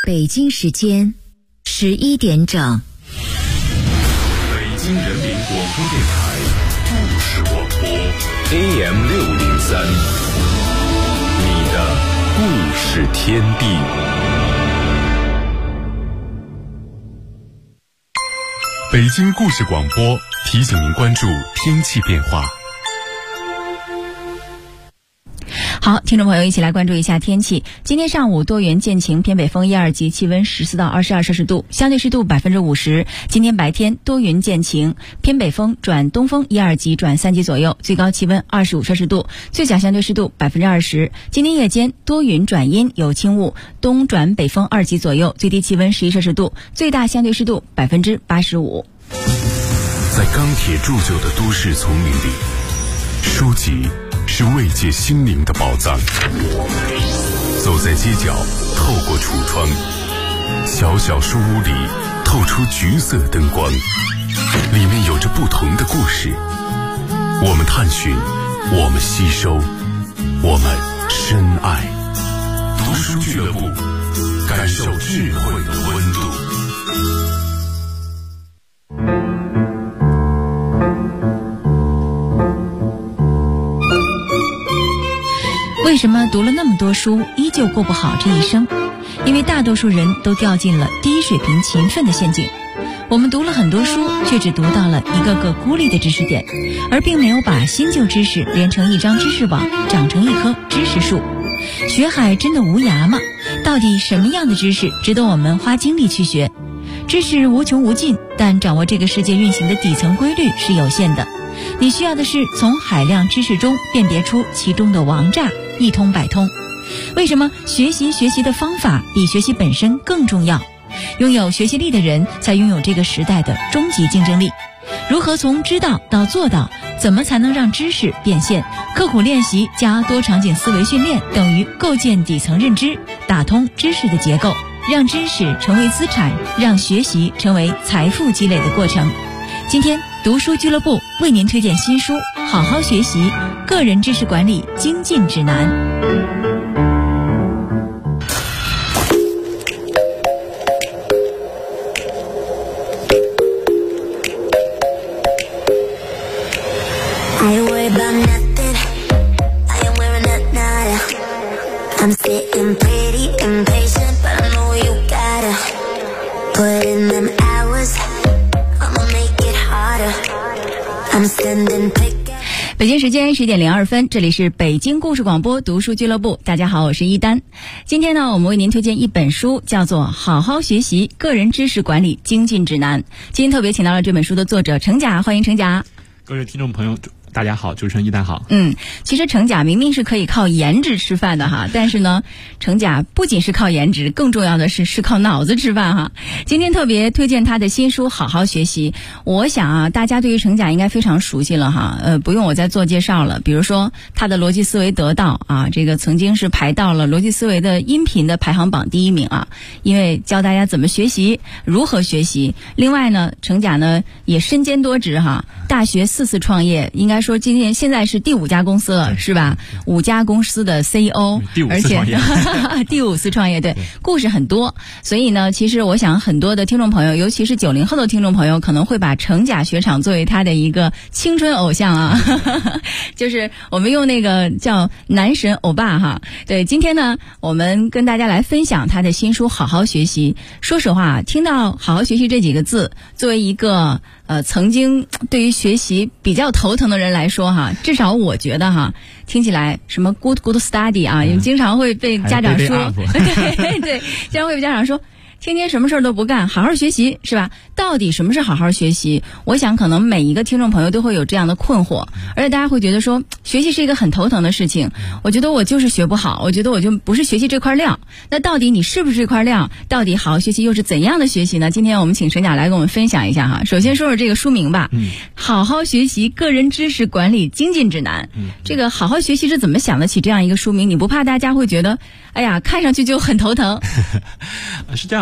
北京时间11点整。 北京人民广播电台故事广播 AM603，你的故事天地。北京故事广播提醒您关注天气变化。 好，听众朋友一起来关注一下天气。今天上午多云见晴，偏北风1、2级，气温14到22摄氏度，相对湿度50%。今天白天多云见晴，偏北风转东风1、2级转3级左右，最高气温25摄氏度，最小相对湿度20%。今天夜间多云转阴，有轻雾，东转北风2级左右，最低气温11摄氏度，最大相对湿度85%。 在钢铁铸就的都市丛林里，书籍是慰藉心灵的宝藏。走在街角，透过橱窗，小小书屋里透出橘色灯光，里面有着不同的故事。我们探寻，我们吸收，我们深爱。读书俱乐部，感受智慧的温度。 为什么读了那么多书依旧过不好这一生？因为大多数人都掉进了低水平勤奋的陷阱。我们读了很多书，却只读到了一个个孤立的知识点，而并没有把新旧知识连成一张知识网，长成一棵知识树。学海真的无涯吗？到底什么样的知识值得我们花精力去学？知识无穷无尽，但掌握这个世界运行的底层规律是有限的。你需要的是从海量知识中辨别出其中的王炸，一通百通。为什么学习的方法比学习本身更重要？拥有学习力的人才拥有这个时代的终极竞争力。如何从知道到做到？怎么才能让知识变现？刻苦练习加多场景思维训练等于构建底层认知，打通知识的结构，让知识成为资产，让学习成为财富积累的过程。今天读书俱乐部为您推荐新书《好好学习：个人知识管理精进指南》。 I worry about nothing. I am wearing a nada. I'm sitting pretty impatient, but I know you gotta put in them hours. I'ma make it harder. I'm sending pick. 北京时间11点02分，这里是北京故事广播读书俱乐部。大家好，我是一丹。今天呢，我们为您推荐一本书，叫做《好好学习：个人知识管理精进指南》。今天特别请到了这本书的作者程甲，欢迎程甲。 各位听众朋友，大家好，主持人一丹好。 其实程甲明明是可以靠颜值吃饭的哈，但是呢，程甲不仅是靠颜值，更重要的是靠脑子吃饭哈。今天特别推荐他的新书《好好学习》，我想啊，大家对于程甲应该非常熟悉了哈，不用我再做介绍了。比如说他的逻辑思维得到啊，这个曾经是排到了逻辑思维的音频的排行榜第1名啊，因为教大家怎么学习，如何学习。另外呢，程甲呢也身兼多职哈，大学4次创业，应该说现在是第5家公司了，是吧？5家公司的 CEO， 而且第5次创业，对，故事很多。所以呢，其实我想很多的听众朋友，尤其是90后的听众朋友，可能会把程甲学长作为他的一个青春偶像啊，就是我们用那个叫男神欧巴哈。对，今天呢，我们跟大家来分享他的新书《好好学习》。说实话，听到好好学习这几个字，作为一个曾经对于学习比较头疼的人来说哈，至少我觉得哈，听起来什么 good study 啊，也经常会被家长说，对，经常会被家长说，天天什么事儿都不干，好好学习是吧？到底什么是好好学习？我想可能每一个听众朋友都会有这样的困惑，而且大家会觉得说学习是一个很头疼的事情，我觉得我就是学不好，我觉得我就不是学习这块料。那到底你是不是这块料？到底好好学习又是怎样的学习呢？今天我们请程甲来跟我们分享一下哈。首先说说这个书名吧，好好学习个人知识管理精进指南。这个好好学习是怎么想得起这样一个书名？你不怕大家会觉得哎呀看上去就很头疼？ 是这样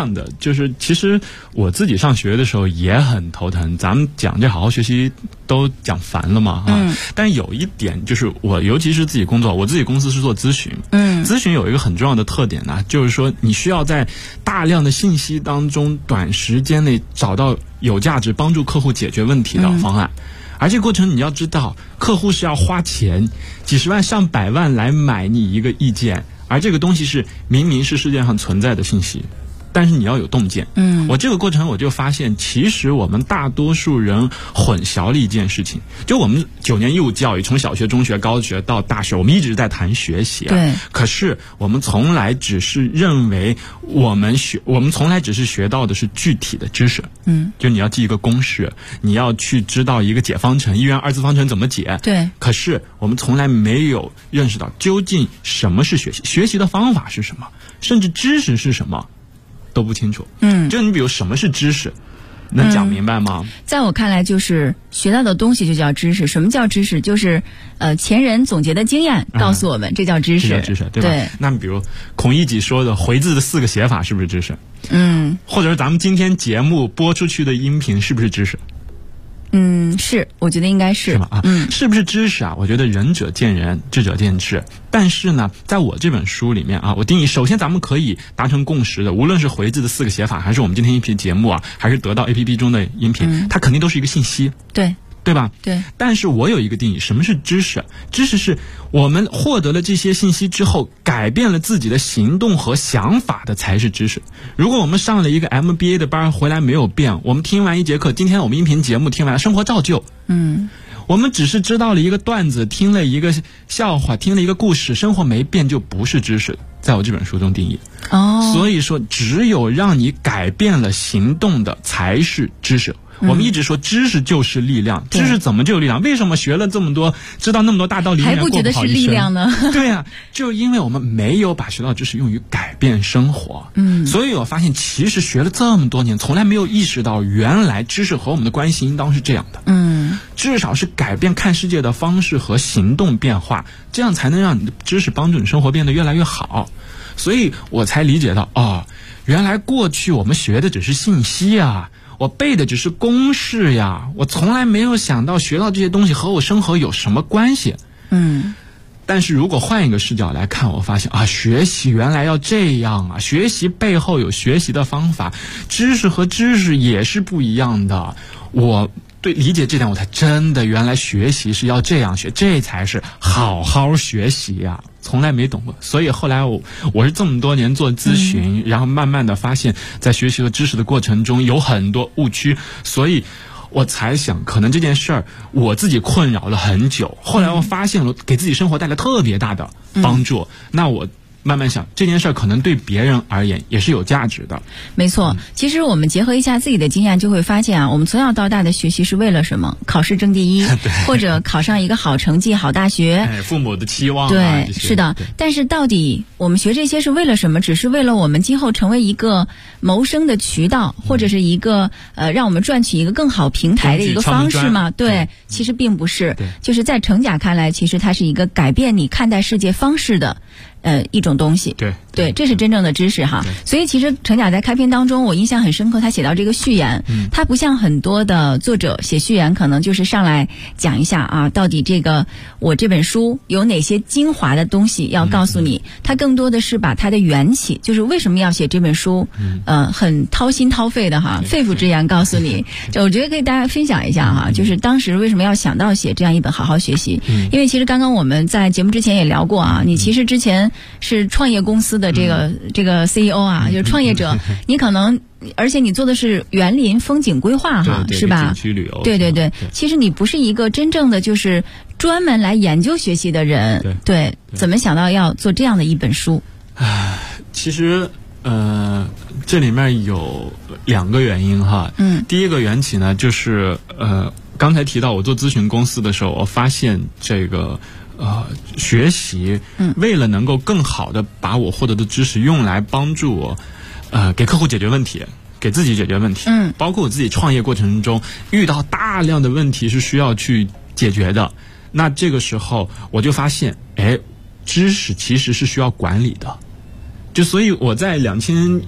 样的，就是其实我自己上学的时候也很头疼，咱们讲这好好学习都讲烦了嘛但有一点就是我尤其是自己工作，我自己公司是做咨询，咨询有一个很重要的特点呢，就是说你需要在大量的信息当中短时间内找到有价值帮助客户解决问题的方案。而这个过程你要知道，客户是要花钱几十万上百万来买你一个意见，而这个东西是明明是世界上存在的信息，但是你要有洞见。我这个过程我就发现，其实我们大多数人混淆了一件事情，就我们9年义务教育，从小学、中学、高学到大学，我们一直在谈学习对。 可是我们从来只是认为我们从来只是学到的是具体的知识。就你要记一个公式，你要去知道一个解方程，1元2次方程怎么解。 对。 可是我们从来没有认识到究竟什么是学习，学习的方法是什么，甚至知识是什么。都不清楚。就你比如什么是知识，能讲明白吗？ 在我看来，就是学到的东西就叫知识。什么叫知识？就是前人总结的经验告诉我们，这叫知识。 这叫知识，对吧？对。那比如孔乙己说的回字的4个写法是不是知识？或者是咱们今天节目播出去的音频是不是知识？ 是，我觉得应该是。 是吧？是不是知识啊？我觉得仁者见仁，智者见智。但是呢，在我这本书里面啊，我定义，首先咱们可以达成共识的，无论是回字的4个写法，还是我们今天一批节目啊，还是得到 APP 中的音频，它肯定都是一个信息。对吧？ 对。 但是我有一个定义，什么是知识？知识是我们获得了这些信息之后，改变了自己的行动和想法的才是知识。如果我们上了一个 MBA 的班回来没有变，我们听完一节课，今天我们音频节目听完，生活照旧。我们只是知道了一个段子，听了一个笑话，听了一个故事，生活没变就不是知识，在我这本书中定义。所以说只有让你改变了行动的才是知识。我们一直说知识就是力量，知识怎么就有力量？为什么学了这么多，知道那么多大道理， 还不觉得是力量呢？ 对啊，就因为我们没有把学到知识用于改变生活。所以我发现其实学了这么多年，从来没有意识到原来知识和我们的关系应当是这样的。至少是改变看世界的方式和行动变化，这样才能让你的知识帮助你生活变得越来越好。所以我才理解到，原来过去我们学的只是信息啊，我背的只是公式呀，我从来没有想到学到这些东西和我生活有什么关系。但是如果换一个视角来看，我发现学习原来要这样啊，学习背后有学习的方法，知识和知识也是不一样的。我对理解这点，我才真的原来学习是要这样学，这才是好好学习呀。从来没懂过，所以后来我是这么多年做咨询，然后慢慢的发现在学习和知识的过程中有很多误区，所以我才想可能这件事儿我自己困扰了很久，后来我发现了给自己生活带来特别大的帮助，那我慢慢想这件事儿可能对别人而言也是有价值的。 没错，其实我们结合一下自己的经验，就会发现我们从小到大的学习是为了什么？考试争第一，或者考上一个好成绩、好大学， 父母的期望对，是的。但是到底我们学这些是为了什么？只是为了我们今后成为一个谋生的渠道，或者是一个让我们赚取一个更好平台的一个方式吗？对，其实并不是。就是在程甲看来，其实它是一个改变你看待世界方式的一种东西。对，这是真正的知识哈。所以其实程甲在开篇当中，我印象很深刻，他写到这个序言，他不像很多的作者写序言，可能就是上来讲一下到底我这本书有哪些精华的东西要告诉你。他更多的是把他的缘起，就是为什么要写这本书，很掏心掏肺的哈，肺腑之言告诉你。就我觉得可以大家分享一下哈，就是当时为什么要想到写这样一本好好学习。因为其实刚刚我们在节目之前也聊过你其实之前是创业公司的这个 CEO 就是创业者，你可能而且你做的是园林风景规划是吧？ 景区旅游。 对，其实你不是一个真正的就是专门来研究学习的人。对，怎么想到要做这样的一本书？ 其实这里面有2个原因哈。第一个缘起呢，就是刚才提到我做咨询公司的时候，我发现这个学习为了能够更好的把我获得的知识用来帮助我给客户解决问题，给自己解决问题，包括我自己创业过程中遇到大量的问题是需要去解决的。那这个时候我就发现知识其实是需要管理的。就所以我在2010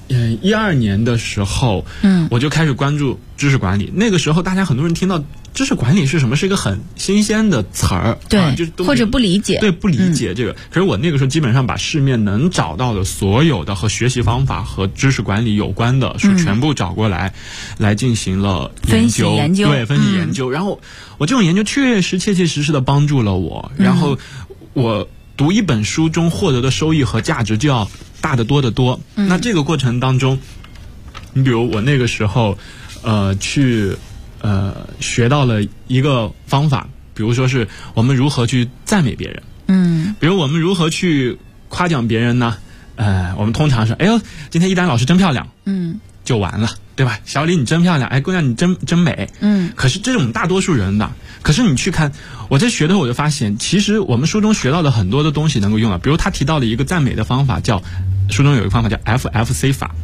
12年的时候，我就开始关注知识管理。那个时候，大家很多人听到知识管理是什么，是一个很新鲜的词儿， 对， 就是或者不理解， 对，不理解这个。可是我那个时候基本上把市面能找到的所有的和学习方法和知识管理有关的书全部找过来，来进行了研究，对，分析研究。然后我这种研究确实的帮助了我，然后我读一本书中获得的收益和价值就要大得多得多。那这个过程当中，你比如我那个时候学到了一个方法，比如说是我们如何去赞美别人，比如我们如何去夸奖别人呢？我们通常是哎呦，今天一丹老师真漂亮，就完了，对吧？小李你真漂亮，哎，姑娘你真美，可是这种大多数人的，可是你去看我在学的时候，我就发现，其实我们书中学到的很多的东西能够用到，比如他提到了一个赞美的方法，书中有一个方法叫 FFC 法。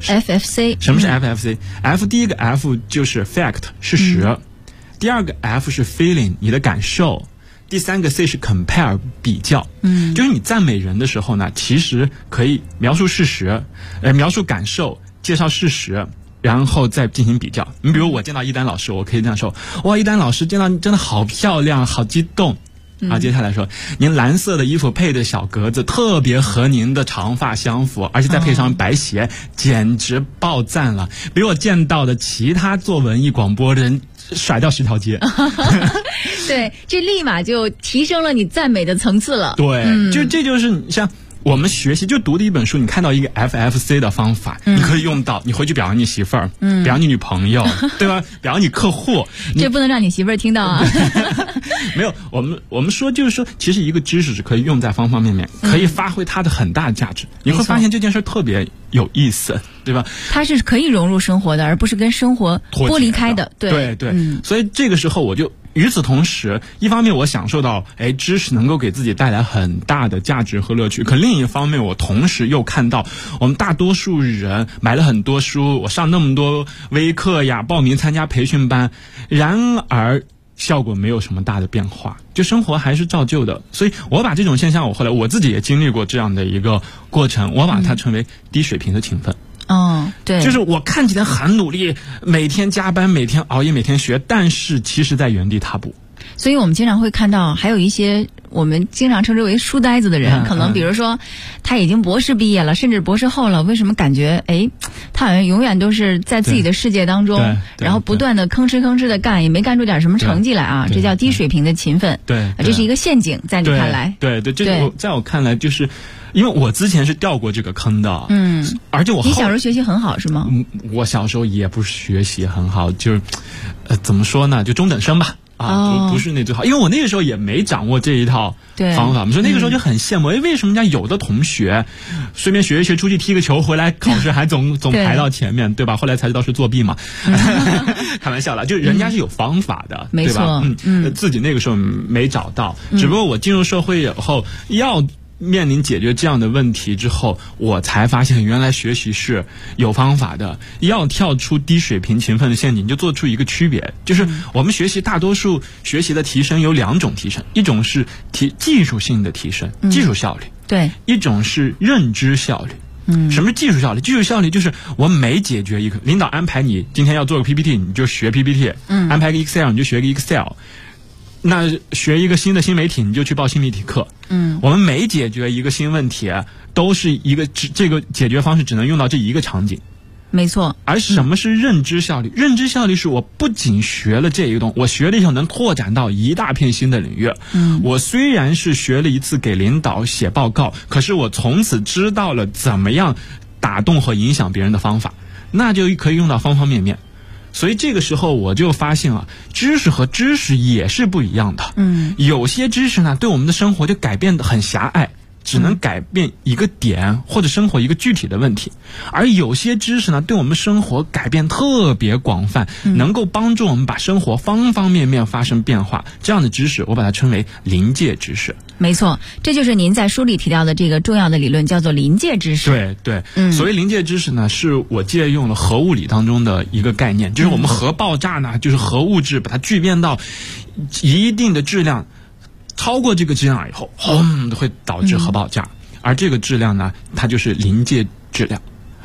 FFC 什么是 FFC？F 第一个 F 就是 fact 事实，第二个 F 是 feeling 你的感受，第三个 C 是 compare 比较。就是你赞美人的时候呢，其实可以描述事实，描述感受，介绍事实，然后再进行比较。你比如我见到一丹老师，我可以这样说：哇，一丹老师见到你真的好漂亮，好激动。接下来说，您蓝色的衣服配的小格子特别和您的长发相符，而且再配上白鞋，简直爆赞了，比我见到的其他做文艺广播的人甩掉10条街。 对，这立马就提升了你赞美的层次了。 对，这就是你像我们学习就读的一本书，你看到一个 FFC 的方法，你可以用到，你回去表扬你媳妇儿，表扬你女朋友，对吧？表扬你客户， 这不能让你媳妇儿听到啊。 没有，我们说就是说，其实一个知识是可以用在方方面面，可以发挥它的很大价值。你会发现这件事特别有意思，对吧？ 它是可以融入生活的，而不是跟生活剥离开的。 对，所以这个时候我就与此同时，一方面我享受到知识能够给自己带来很大的价值和乐趣，可另一方面我同时又看到我们大多数人买了很多书，我上那么多微课呀，报名参加培训班，然而效果没有什么大的变化，就生活还是照旧的。所以我把这种现象，后来我自己也经历过这样的一个过程，我把它称为低水平的勤奋。 对， 就是我看起来很努力，每天加班，每天熬夜，每天学，但是其实在原地踏步。 所以我们经常会看到，还有一些我们经常称之为书呆子的人，可能比如说他已经博士毕业了，甚至博士后了，为什么感觉他好像永远都是在自己的世界当中，然后不断的吭哧的干，也没干出点什么成绩来啊？这叫低水平的勤奋。 对， 这是一个陷阱，在你看来？ 对，这在我看来就是。因为我之前是掉过这个坑的，而且你小时候学习很好是吗？ 我小时候也不是学习很好，就是，怎么说呢，就中等生吧，不是那最好，因为我那个时候也没掌握这一套方法，所以那个时候就很羡慕，为什么家有的同学，随便学一学，出去踢个球回来，考试还总排到前面，对吧？后来才知道是作弊嘛，开玩笑了，就人家是有方法的，对吧？自己那个时候没找到，只不过我进入社会以后要面临解决这样的问题之后，我才发现原来学习是有方法的。要跳出低水平勤奋的陷阱，就做出一个区别，就是我们学习大多数学习的提升有2种提升，一种是技术性的提升，技术效率， 对； 一种是认知效率。什么是技术效率？技术效率就是我每解决一个领导安排你今天要做个 PPT， 你就学 PPT，安排个 Excel 你就学个 Excel。那学一个新的新媒体，你就去报新媒体课。我们每解决一个新问题，都是一个这个解决方式只能用到这一个场景。 没错。 而什么是认知效率？认知效率是我不仅学了这一个东西，我学了以后能拓展到一大片新的领域。我虽然是学了一次给领导写报告，可是我从此知道了怎么样打动和影响别人的方法，那就可以用到方方面面。所以这个时候我就发现知识和知识也是不一样的。有些知识呢，对我们的生活就改变得很狭隘，只能改变一个点或者生活一个具体的问题，而有些知识呢，对我们生活改变特别广泛，能够帮助我们把生活方方面面发生变化。这样的知识，我把它称为临界知识。 没错，这就是您在书里提到的这个重要的理论，叫做临界知识。 对，所谓临界知识呢，是我借用了核物理当中的一个概念，就是我们核爆炸呢，就是核物质把它聚变到一定的质量，超过这个质量以后，会导致核爆炸。而这个质量呢，它就是临界质量。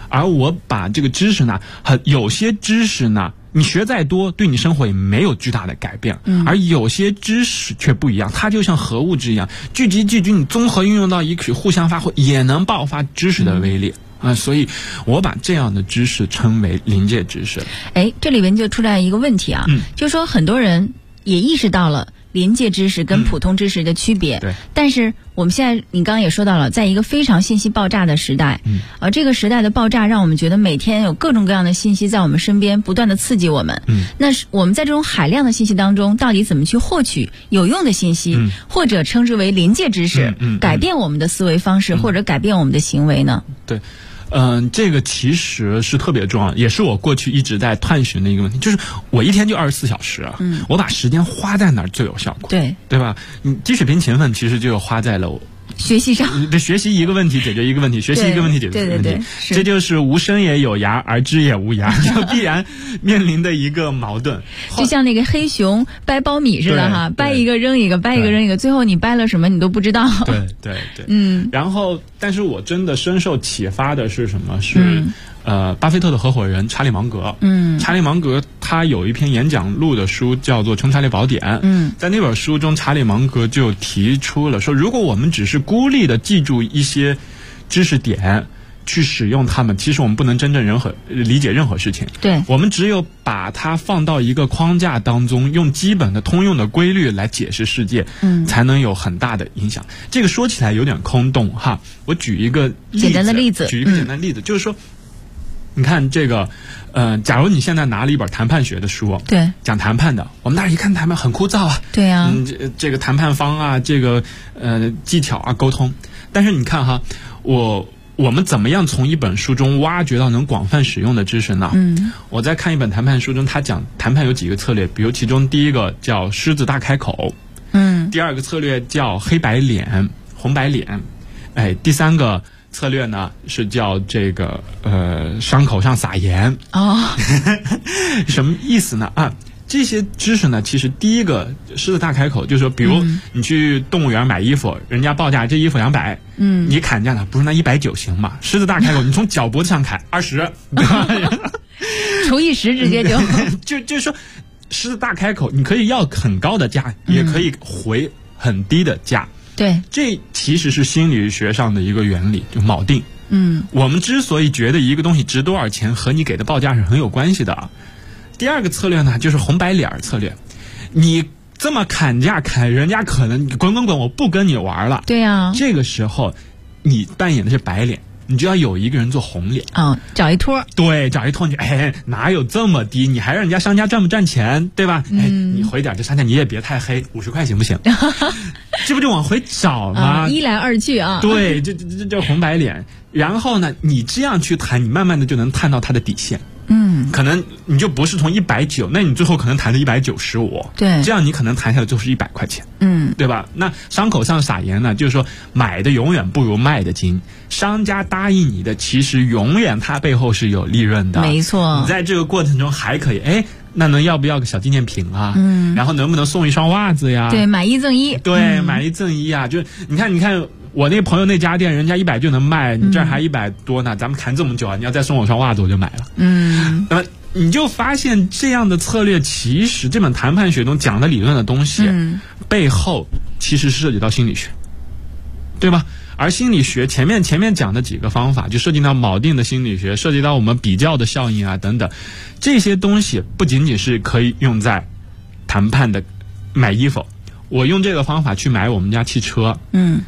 而我把这个知识呢，有些知识呢，你学再多，对你生活也没有巨大的改变。而有些知识却不一样，它就像核物质一样，聚集聚聚，你综合运用到一起，互相发挥，也能爆发知识的威力。所以我把这样的知识称为临界知识。 这里边就出来一个问题啊，就是说很多人也意识到了临界知识跟普通知识的区别。 对。 但是我们现在你刚刚也说到了，在一个非常信息爆炸的时代，这个时代的爆炸让我们觉得每天有各种各样的信息在我们身边不断的刺激我们。那是我们在这种海量的信息当中，到底怎么去获取有用的信息，或者称之为临界知识，改变我们的思维方式，或者改变我们的行为呢？ 对。这个其实是特别重要，也是我过去一直在探寻的一个问题，就是我一天就24小时，我把时间花在哪儿最有效果？对吧？你积水平勤奋其实就花在了学习上， 对，学习一个问题解决一个问题，学习一个问题解决一个问题， 对， 这就是无生也有涯，而知也无涯，就必然面临的一个矛盾。 就像那个黑熊掰苞米似的哈，掰一个扔一个，掰一个扔一个，最后你掰了什么你都不知道。 对，然后，但是我真的深受启发的是什么？是巴菲特的合伙人查理芒格。查理芒格他有一篇演讲录的书叫做《穷查理宝典》。在那本书中，查理芒格就提出了说，如果我们只是孤立的记住一些知识点，去使用它们，其实我们不能真正理解任何事情。 对， 我们只有把它放到一个框架当中，用基本的通用的规律来解释世界，才能有很大的影响。这个说起来有点空洞哈，我举一个简单的例子， 就是说，你看这个，假如你现在拿了一本谈判学的书， 对， 讲谈判的，我们大家一看谈判很枯燥啊， 对啊， 这个谈判方啊，这个技巧啊，沟通，但是你看哈，我们怎么样从一本书中挖掘到能广泛使用的知识呢？我在看一本谈判书中，他讲谈判有几个策略，比如其中第一个叫狮子大开口，第二个策略叫黑白脸、红白脸，第三个策略呢是叫这个伤口上撒盐。什么意思呢？这些知识呢，其实第一个狮子大开口，就是说，比如你去动物园买衣服，人家报价这衣服200，你砍价呢，不是那190行吗？狮子大开口，你从脚脖子上砍20， 除以10直接就是说，狮子大开口，你可以要很高的价，也可以回很低的价。 对， 这其实是心理学上的一个原理，就锚定。我们之所以觉得一个东西值多少钱，和你给的报价是很有关系的。第二个策略呢，就是红白脸策略。你这么砍价砍，人家可能滚，我不跟你玩了。 对啊， 这个时候你扮演的是白脸，你就要有一个人做红脸。 找一托。 对，找一托。你哪有这么低？你还让人家商家赚不赚钱，对吧？你回点这商家，你也别太黑，50块行不行？这不就往回找吗？ 一来二去啊。 对，这叫红白脸。然后呢，你这样去谈，你慢慢的就能探到他的底线。可能你就不是从190，那你最后可能谈到195。 对， 这样你可能谈下来就是100块钱。对吧？那伤口上撒盐呢，就是说买的永远不如卖的精。商家答应你的，其实永远他背后是有利润的。 没错。 你在这个过程中还可以，那能要不要个小纪念品啊？然后能不能送一双袜子呀？ 对，买1赠1。 对，买1赠1啊！就你看。我那个朋友那家店，人家100就能卖，你这儿还100多呢，咱们谈这么久啊，你要再送我双袜子，我就买了。那么你就发现这样的策略，其实这本谈判学中讲的理论的东西，背后其实涉及到心理学，对吧？而心理学前面讲的几个方法，就涉及到锚定的心理学，涉及到我们比较的效应啊等等，这些东西不仅仅是可以用在谈判的买衣服，我用这个方法去买我们家汽车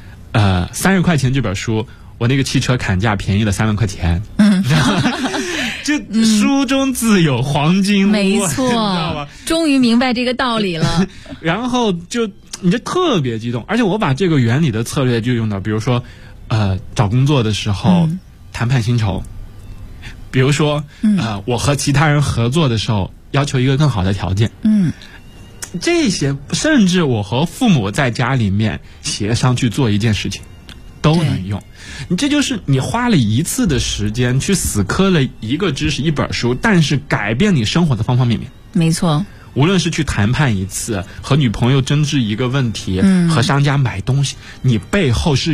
，30块钱这本书，我那个汽车砍价便宜了3万块钱。就书中自有黄金屋， 没错， 你知道吧？ 终于明白这个道理了。 然后你就特别激动，而且我把这个原理的策略就用到，比如说找工作的时候谈判薪酬，比如说我和其他人合作的时候要求一个更好的条件。这些甚至我和父母在家里面协商去做一件事情都能用。你这就是你花了一次的时间去死磕了一个知识一本书，但是改变你生活的方方面面。 没错， 无论是去谈判一次，和女朋友争执一个问题，和商家买东西，你背后是有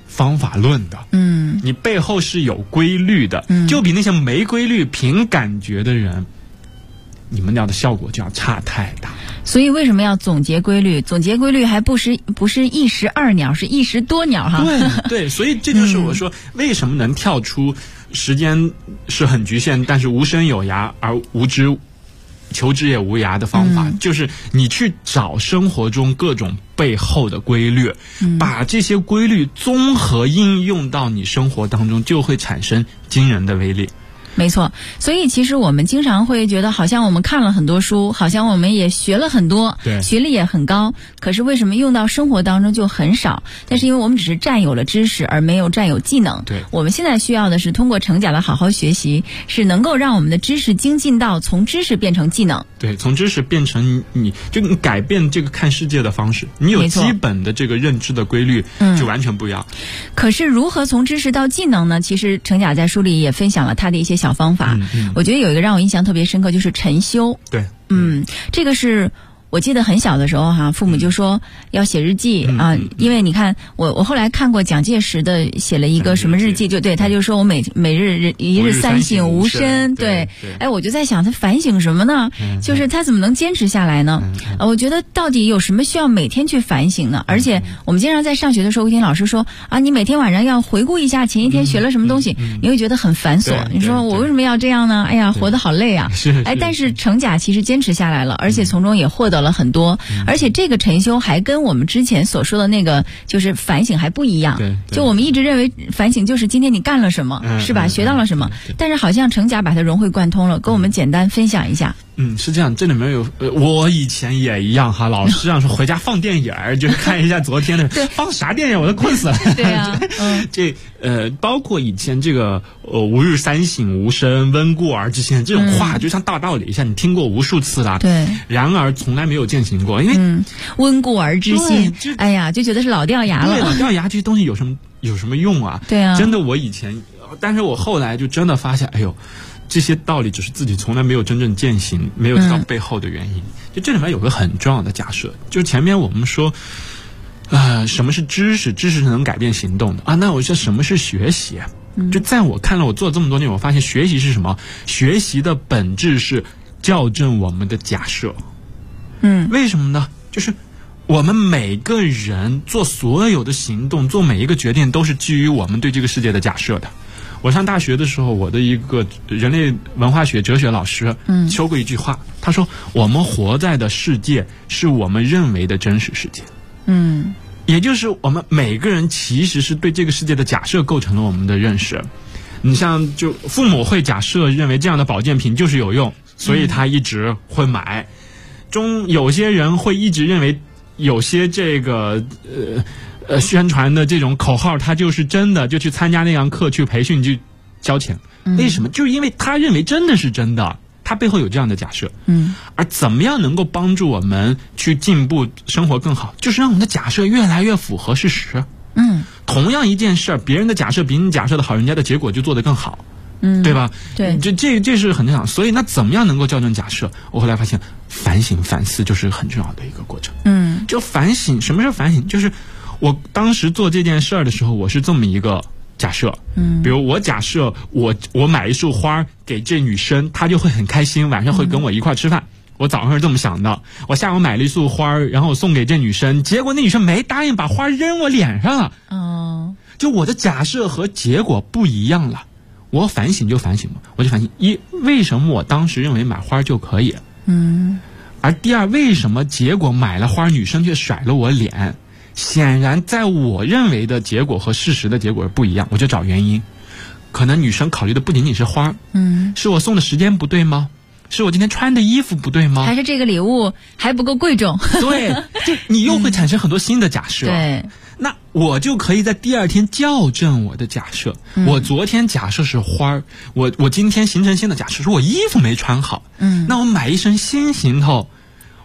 方法论的，你背后是有规律的，就比那些没规律凭感觉的人，你们俩的效果就要差太大。 所以为什么要总结规律？总结规律还不是一石二鸟，是一石多鸟哈。 对，所以这就是我说为什么能跳出时间是很局限，但是无声有涯而无知求知也无涯的方法，就是你去找生活中各种背后的规律，把这些规律综合应用到你生活当中，就会产生惊人的威力。 没错，所以其实我们经常会觉得好像我们看了很多书，好像我们也学了很多，学历也很高，可是为什么用到生活当中就很少？但是因为我们只是占有了知识而没有占有技能。 对， 我们现在需要的是通过程甲的好好学习，是能够让我们的知识精进到从知识变成技能。 对，从知识变成你改变这个看世界的方式，你有基本的这个认知的规律，就完全不一样。 可是如何从知识到技能呢？其实程甲在书里也分享了他的一些小方法。我觉得有一个让我印象特别深刻，就是晨修。 对， 这个是我记得很小的时候哈，父母就说要写日记啊，因为你看我后来看过蒋介石的写了一个什么日记，就对，他就说我每日一日三省吾身，对，哎，我就在想他反省什么呢？就是他怎么能坚持下来呢？我觉得到底有什么需要每天去反省呢？而且我们经常在上学的时候会听老师说啊，你每天晚上要回顾一下前一天学了什么东西，你会觉得很繁琐。你说我为什么要这样呢？哎呀，活得好累啊！哎，但是程甲其实坚持下来了，而且从中也获得了很多，而且这个晨修还跟我们之前所说的那个就是反省还不一样。就我们一直认为反省就是今天你干了什么，是吧？学到了什么？但是好像程甲把它融会贯通了，跟我们简单分享一下。 是这样，这里面有我以前也一样哈，老师让说回家放电影就是看一下昨天的放啥电影，我都困死了。 对啊， 包括以前这个吾日三省吾身，温故而知新这种话，就像大道理一下，你听过无数次了。 对， 然而从来没有践行过，因为温故而知新，哎呀，就觉得是老掉牙了。 对，老掉牙这些东西有什么用啊？ 对啊， 真的我以前，但是我后来就真的发现，哎呦。这些道理只是自己从来没有真正践行，没有知道背后的原因。就这里面有个很重要的假设，就是前面我们说，什么是知识？知识是能改变行动的啊。那我说什么是学习？就在我看了，我做了这么多年，我发现学习是什么？学习的本质是校正我们的假设。为什么呢？就是我们每个人做所有的行动，做每一个决定，都是基于我们对这个世界的假设的。我上大学的时候，我的一个人类文化学哲学老师说过一句话，他说我们活在的世界是我们认为的真实世界。也就是我们每个人其实是对这个世界的假设构成了我们的认识。你像就父母会假设认为这样的保健品就是有用，所以他一直会买。有些人会一直认为有些这个宣传的这种口号它就是真的，就去参加那样课去培训去交钱。为什么？就是因为他认为真的是真的，他背后有这样的假设。而怎么样能够帮助我们去进步生活更好，就是让我们的假设越来越符合事实。同样一件事儿，别人的假设比你假设的好，人家的结果就做得更好。对吧？ 对， 这是很正常。所以那怎么样能够校正假设？我后来发现反省反思就是很重要的一个过程。就反省，什么是反省？就是我当时做这件事儿的时候，我是这么一个假设。比如我假设我买一束花给这女生，她就会很开心，晚上会跟我一块吃饭。我早上是这么想的，我下午买了一束花，然后我送给这女生，结果那女生没答应，把花扔我脸上了。就我的假设和结果不一样了。我反省就反省嘛，我就反省为什么我当时认为买花就可以？而第二，为什么结果买了花女生却甩了我脸？显然在我认为的结果和事实的结果不一样，我就找原因。可能女生考虑的不仅仅是花，是我送的时间不对吗？是我今天穿的衣服不对吗？ 还是这个礼物还不够贵重？ 对，就你又会产生很多新的假设。 对， 那我就可以在第二天校正我的假设。我昨天假设是花，我今天形成新的假设，说我衣服没穿好。那我买一身新行头，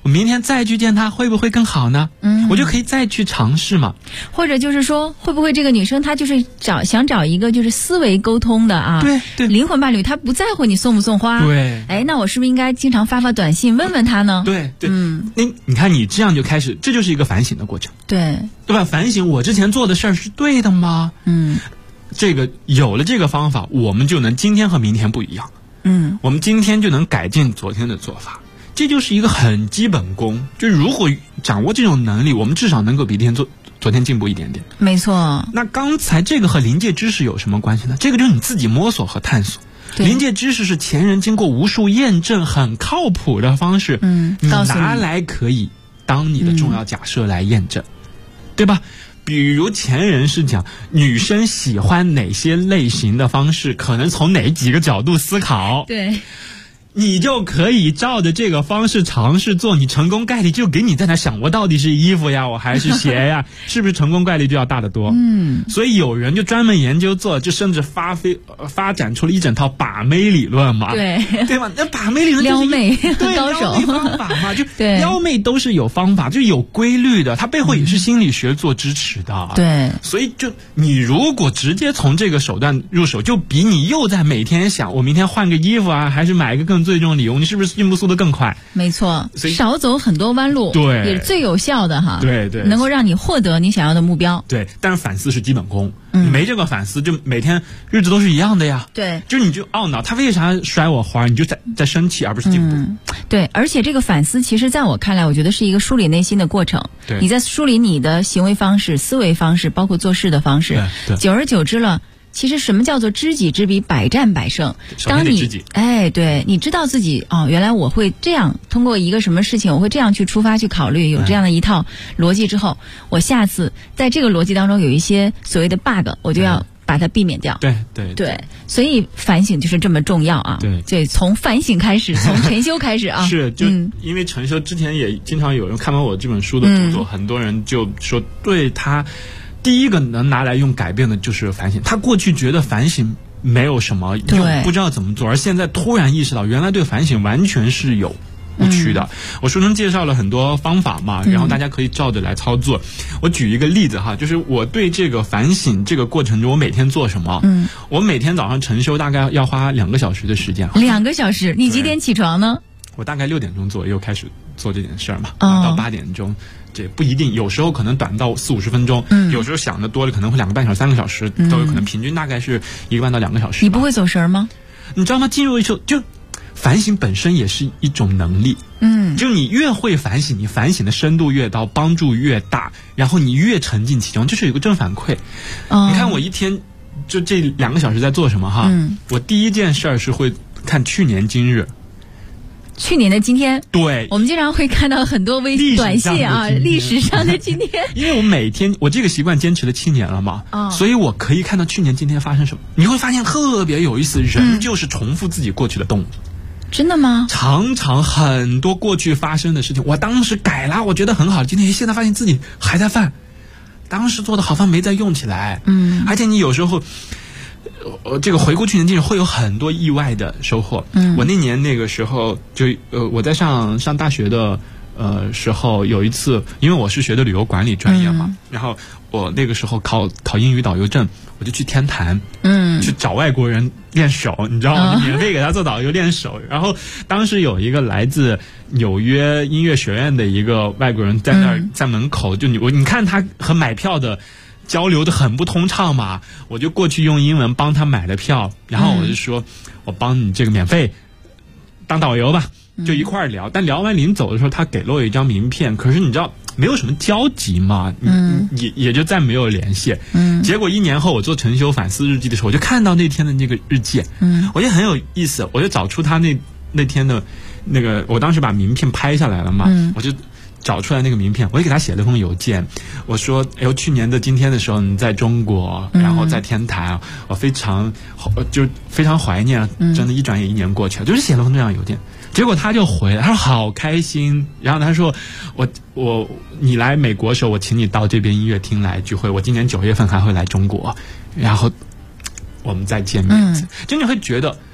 我明天再去见她会不会更好呢？我就可以再去尝试嘛。 或者就是说，会不会这个女生她就是想找一个就是思维沟通的啊， 对， 灵魂伴侣，她不在乎你送不送花， 对， 哎，那我是不是应该经常发短信问问她呢？ 对，你看你这样就开始，这就是一个反省的过程， 对吧？反省我之前做的事儿是对的吗？这个有了这个方法，我们就能今天和明天不一样。我们今天就能改进昨天的做法，这就是一个很基本功。就如果掌握这种能力，我们至少能够比昨天进步一点点。 没错。 那刚才这个和临界知识有什么关系呢？这个就是你自己摸索和探索。临界知识是前人经过无数验证很靠谱的方式，你拿来可以当你的重要假设来验证，对吧？比如前人是讲女生喜欢哪些类型的方式，可能从哪几个角度思考， 对， 你就可以照着这个方式尝试做，你成功概率就给你在那想，我到底是衣服呀，我还是鞋呀，是不是成功概率就要大得多？所以有人就专门研究做，就甚至发展出了一整套把妹理论嘛，对吧？那把妹理论就是撩妹高手撩妹方法嘛，就对撩妹都是有方法，就有规律的，它背后也是心理学做支持的。 对， 所以就你如果直接从这个手段入手，就比你又在每天想我明天换个衣服啊，还是买一个更最终理由，你是不是进步速度更快？ 没错，少走很多弯路， 对， 也是最有效的哈。 对， 能够让你获得你想要的目标。 对，但是反思是基本功，你没这个反思，就每天日子都是一样的呀。 对， 就你就懊恼他为啥摔我花，你就在生气，而不是进步。 对，而且这个反思，其实在我看来，我觉得是一个梳理内心的过程。 对， 你在梳理你的行为方式、思维方式，包括做事的方式，久而久之了。其实什么叫做知己知彼，百战百胜？当你对，你知道自己原来我会这样，通过一个什么事情，我会这样去出发去考虑，有这样的一套逻辑之后，我下次在这个逻辑当中有一些所谓的 bug， 我就要把它避免掉。对，所以反省就是这么重要啊。对，从反省开始，从晨修开始啊。 是，就因为晨修之前也经常有人看完我这本书的著作，很多人就说对他。第一个能拿来用改变的就是反省，他过去觉得反省没有什么用，不知道怎么做，而现在突然意识到原来对反省完全是有误区的。我书中介绍了很多方法嘛，然后大家可以照着来操作。我举一个例子哈，就是我对这个反省这个过程中，我每天做什么？我每天早上晨修大概要花2个小时的时间。 2个小时？你几点起床呢？ 我大概6点钟左右开始做这件事儿嘛，到8点钟。这不一定，有时候可能短到40-50分钟，有时候想的多了可能会2个半小时、3个小时都有可能，平均大概是1个半到2个小时。 你不会走神吗？ 你知道吗？进入一首就反省本身也是一种能力，就你越会反省，你反省的深度越高，帮助越大，然后你越沉浸其中，就是有个正反馈。你看我一天就这2个小时在做什么哈？我第一件事儿是会看去年今日。 去年的今天， 对， 我们经常会看到很多短信啊，历史上的今天。 因为我每天我这个习惯坚持了7年了嘛，所以我可以看到去年今天发生什么。你会发现特别有意思，人就是重复自己过去的动物。 真的吗？ 常常很多过去发生的事情，我当时改了，我觉得很好，今天现在发现自己还在犯，当时做的好方没再用起来。而且你有时候。这个回顾去年今日会有很多意外的收获。我那年那个时候就我在上大学的时候有一次，因为我是学的旅游管理专业嘛，然后我那个时候考英语导游证，我就去天坛，去找外国人练手，你知道吗？免费给他做导游练手。然后当时有一个来自纽约音乐学院的一个外国人在那儿在门口，就你看他和买票的。交流的很不通畅嘛，我就过去用英文帮他买了票，然后我就说，我帮你这个免费当导游吧，就一块儿聊。但聊完临走的时候，他给了我一张名片，可是你知道没有什么交集嘛，也就再没有联系。结果1年后，我做晨修反思日记的时候，我就看到那天的那个日记，我觉得很有意思，我就找出他那天的那个，我当时把名片拍下来了嘛，我就。找出来那个名片，我也给他写了封邮件，我说去年的今天的时候你在中国，然后在天坛，我非常怀念，真的，一转眼1年过去了，就是写了封这样邮件。结果他就回来，他说好开心，然后他说你来美国的时候，我请你到这边音乐厅来聚会，我今年9月份还会来中国，然后我们再见面。就你会觉得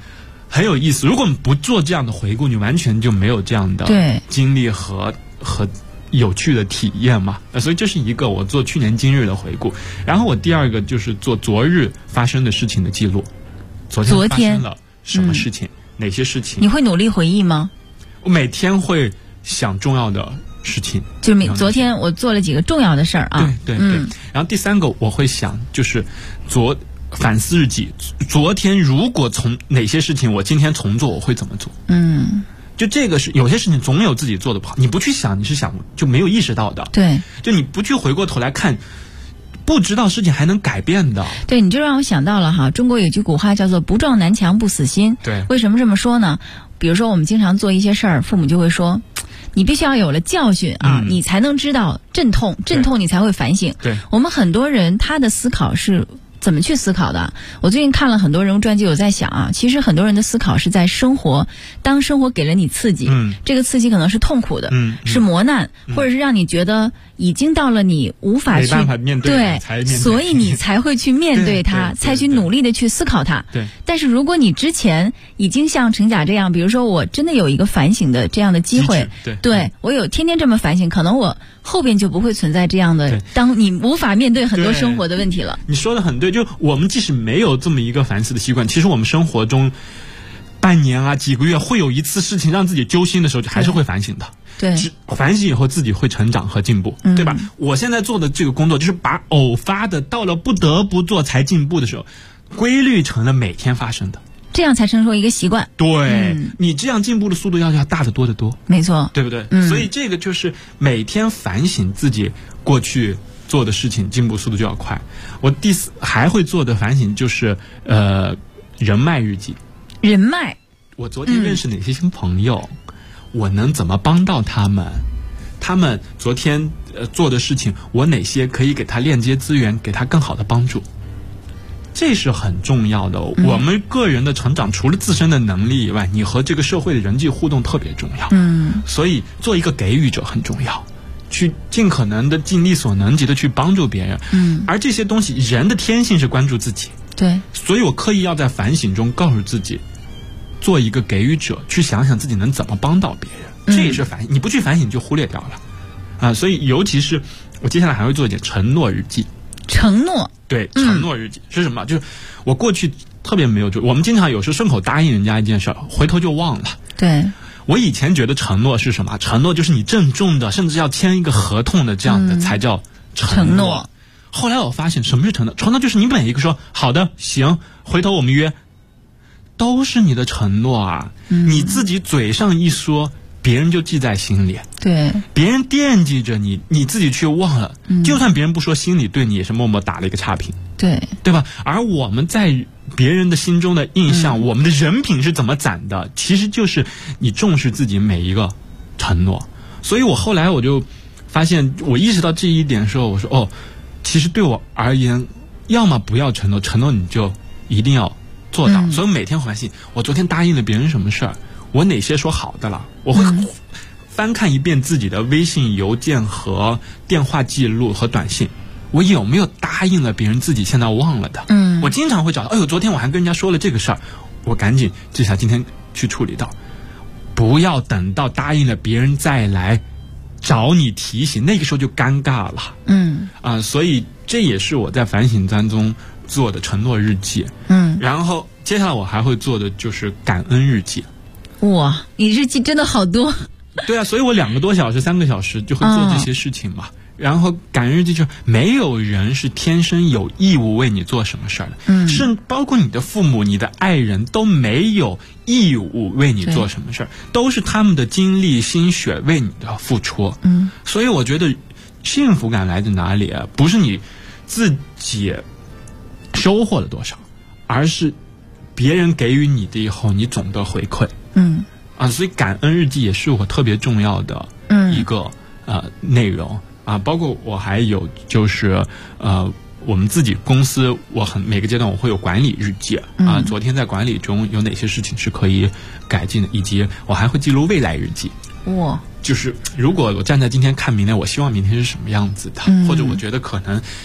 很有意思。如果你不做这样的回顾，你完全就没有这样的经历和有趣的体验嘛。所以这是一个我做去年今日的回顾。然后我第二个就是做昨日发生的事情的记录。昨天发生了什么事情？哪些事情？ 你会努力回忆吗？ 我每天会想重要的事情， 就是昨天我做了几个重要的事儿啊。 对。然后第三个我会想就是反思日记，昨天如果从哪些事情我今天重做，我会怎么做？就这个是有些事情总有自己做的不好，你不去想，你是想就没有意识到的。 对， 就你不去回过头来看，不知道事情还能改变的。 对，你就让我想到了哈，中国有句古话叫做不撞南墙不死心。 对， 为什么这么说呢？比如说我们经常做一些事儿，父母就会说，你必须要有了教训啊，你才能知道阵痛你才会反省。 对， 我们很多人他的思考是怎么去思考的？我最近看了很多人物传记，我在想啊，其实很多人的思考是在生活，当生活给了你刺激，这个刺激可能是痛苦的，是磨难，或者是让你觉得已经到了你无法去没办法面对， 所以你才会去面对它，才去努力的去思考它。 对。 但是如果你之前已经像程甲这样，比如说我真的有一个反省的这样的机会，对我有天天这么反省，可能我后边就不会存在这样的，当你无法面对很多生活的问题了。 你说的很对，就我们即使没有这么一个反思的习惯，其实我们生活中半年啊几个月会有一次事情让自己揪心的时候，就还是会反省的。 对， 反省以后自己会成长和进步，对吧？我现在做的这个工作就是把偶发的到了不得不做才进步的时候，规律成了每天发生的， 这样才成为一个习惯。 对，你这样进步的速度要大得多得多。 没错， 对不对？所以这个就是每天反省自己过去做的事情，进步速度就要快。我第四还会做的反省就是人脉日记。 人脉， 我昨天认识哪些新朋友，我能怎么帮到他们？他们昨天做的事情，我哪些可以给他链接资源，给他更好的帮助？这是很重要的。我们个人的成长，除了自身的能力以外，你和这个社会的人际互动特别重要。所以做一个给予者很重要，去尽可能的尽力所能及的去帮助别人。而这些东西，人的天性是关注自己。 对，所以我刻意要在反省中告诉自己，做一个给予者，去想想自己能怎么帮到别人。这也是反省，你不去反省就忽略掉了所以尤其是我接下来还会做一点承诺日记。 承诺， 对，承诺日记是什么？就是我过去特别没有我们经常有时候顺口答应人家一件事儿，回头就忘了。 对， 我以前觉得承诺是什么？承诺就是你郑重的，甚至要签一个合同的这样的才叫承诺。后来我发现什么是承诺？承诺就是你每一个说好的行，回头我们约，都是你的承诺啊。你自己嘴上一说，别人就记在心里。 对， 别人惦记着你，你自己却忘了。就算别人不说，心里对你也是默默打了一个差评。对吧？而我们在别人的心中的印象，我们的人品是怎么攒的？其实就是你重视自己每一个承诺。所以我后来我就发现，我意识到这一点的时候，我说其实对我而言，要么不要承诺，承诺你就一定要做到。所以每天反省，我昨天答应了别人什么事儿，我哪些说好的了，我会翻看一遍自己的微信邮件和电话记录和短信，我有没有答应了别人自己现在忘了的。我经常会找到，昨天我还跟人家说了这个事儿，我赶紧记下今天去处理到，不要等到答应了别人再来找你提醒，那个时候就尴尬了。所以这也是我在反省当中做的承诺日记。然后接下来我还会做的就是感恩日记。 哇，你日记真的好多。 对啊，所以我2个多小时、3个小时就会做这些事情嘛。然后感恩日记就是没有人是天生有义务为你做什么事儿的，甚包括你的父母、你的爱人都没有义务为你做什么事儿，都是他们的精力、心血为你的付出。所以我觉得幸福感来自哪里啊？不是你自己收获了多少，而是别人给予你的以后，你总的回馈。所以感恩日记也是我特别重要的一个内容包括我还有就是我们自己公司，每个阶段我会有管理日记昨天在管理中有哪些事情是可以改进的，以及我还会记录未来日记。就是如果我站在今天看明天，我希望明天是什么样子的，或者我觉得可能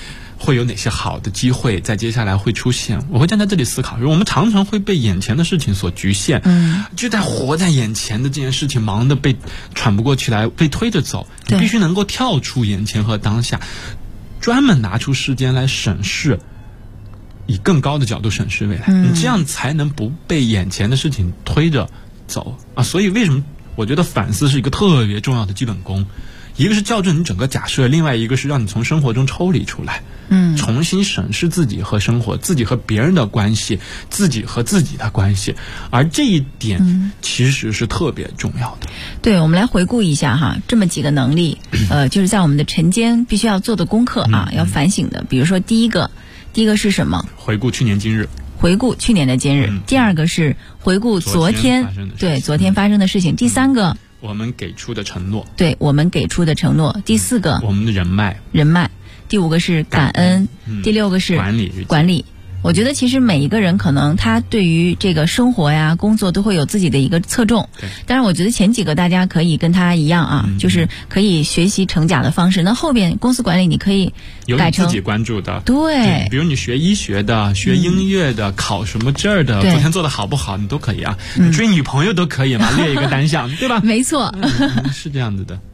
会有哪些好的机会在接下来会出现。我会站在这里思考，我们常常会被眼前的事情所局限，就在活在眼前的这件事情忙得被喘不过气来，被推着走。你必须能够跳出眼前和当下，专门拿出时间来审视，以更高的角度审视未来，你这样才能不被眼前的事情推着走啊！所以为什么我觉得反思是一个特别重要的基本功？一个是校正你整个假设，另外一个是让你从生活中抽离出来，重新审视自己和生活，自己和别人的关系，自己和自己的关系，而这一点其实是特别重要的。 对，我们来回顾一下哈，这么几个能力，就是在我们的晨间必须要做的功课啊，要反省的。比如说第一个是什么？ 回顾去年今日。 回顾去年的今日。第二个是回顾昨天发生的事情。第三个， 我们给出的承诺。 对，我们给出的承诺。第四个， 我们的人脉。 第五个是感恩。第六个是管理。我觉得其实每一个人可能他对于这个生活呀、工作都会有自己的一个侧重。当然我觉得前几个大家可以跟他一样啊，就是可以学习成甲的方式。那后边公司管理你可以改成有你自己关注的。 对， 比如你学医学的、学音乐的、考什么证儿的，昨天做的好不好你都可以啊。你追女朋友都可以嘛，列一个单项，对吧？ 没错， 是这样子的。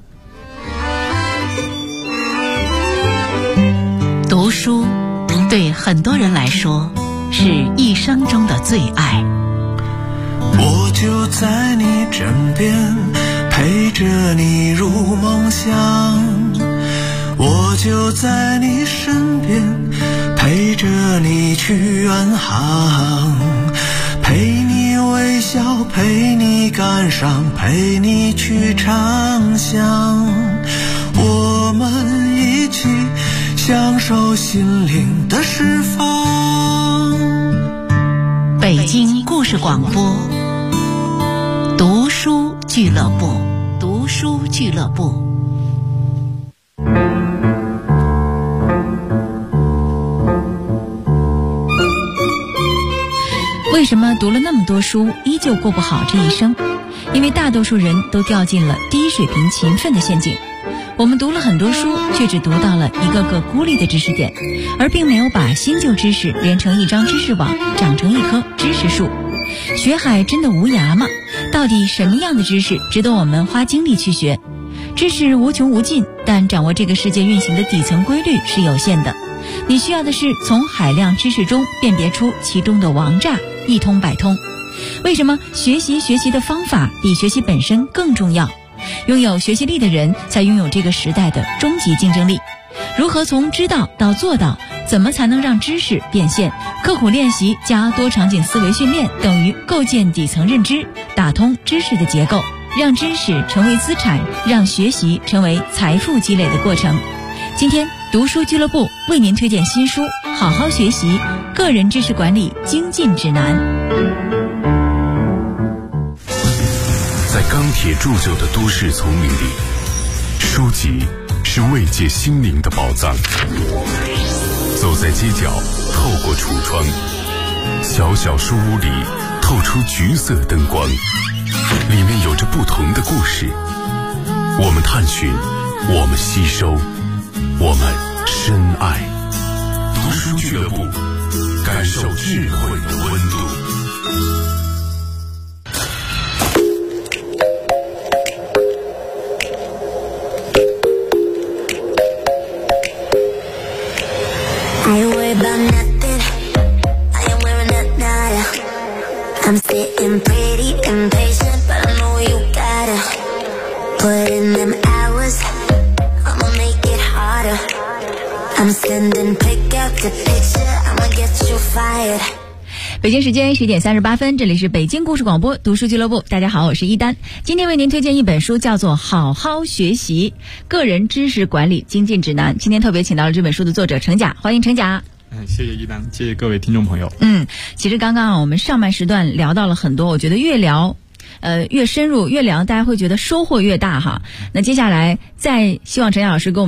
读书对很多人来说是一生中的最爱。 我就在你枕边，陪着你入梦乡。我就在你身边，陪着你去远航。陪你微笑，陪你感伤，陪你去畅想。我们一起享受心灵的释放。 北京故事广播，读书俱乐部，读书俱乐部。 为什么读了那么多书依旧过不好这一生？因为大多数人都掉进了低水平勤奋的陷阱。我们读了很多书，却只读到了一个个孤立的知识点，而并没有把新旧知识连成一张知识网，长成一棵知识树。学海真的无涯吗？到底什么样的知识值得我们花精力去学？知识无穷无尽，但掌握这个世界运行的底层规律是有限的。你需要的是从海量知识中辨别出其中的王炸，一通百通。为什么学习的方法比学习本身更重要？拥有学习力的人才拥有这个时代的终极竞争力。如何从知道到做到？怎么才能让知识变现？刻苦练习加多场景思维训练等于构建底层认知，打通知识的结构，让知识成为资产，让学习成为财富积累的过程。今天读书俱乐部为您推荐新书《好好学习个人知识管理精进指南》。 在钢铁铸就的都市丛林里，书籍是慰藉心灵的宝藏。走在街角，透过橱窗，小小书屋里透出橘色灯光，里面有着不同的故事。我们探寻，我们吸收，我们深爱。读书俱乐部，感受智慧的温度。 I worry about nothing, I am wearing a nada. I'm sitting pretty impatient, but I know you gotta put in them hours, I'ma make it harder. I'm sending pick up the picture, I'ma get you fired. 北京时间10点38分，这里是北京故事广播读书俱乐部。大家好，我是一丹。今天为您推荐一本书，叫做《好好学习个人知识管理精进指南》。今天特别请到了这本书的作者程甲，欢迎程甲。 谢谢一丹，谢谢各位听众朋友。 其实刚刚我们上半时段聊到了很多，我觉得越聊越深入，越聊大家会觉得收获越大哈。那接下来再希望程甲老师给我们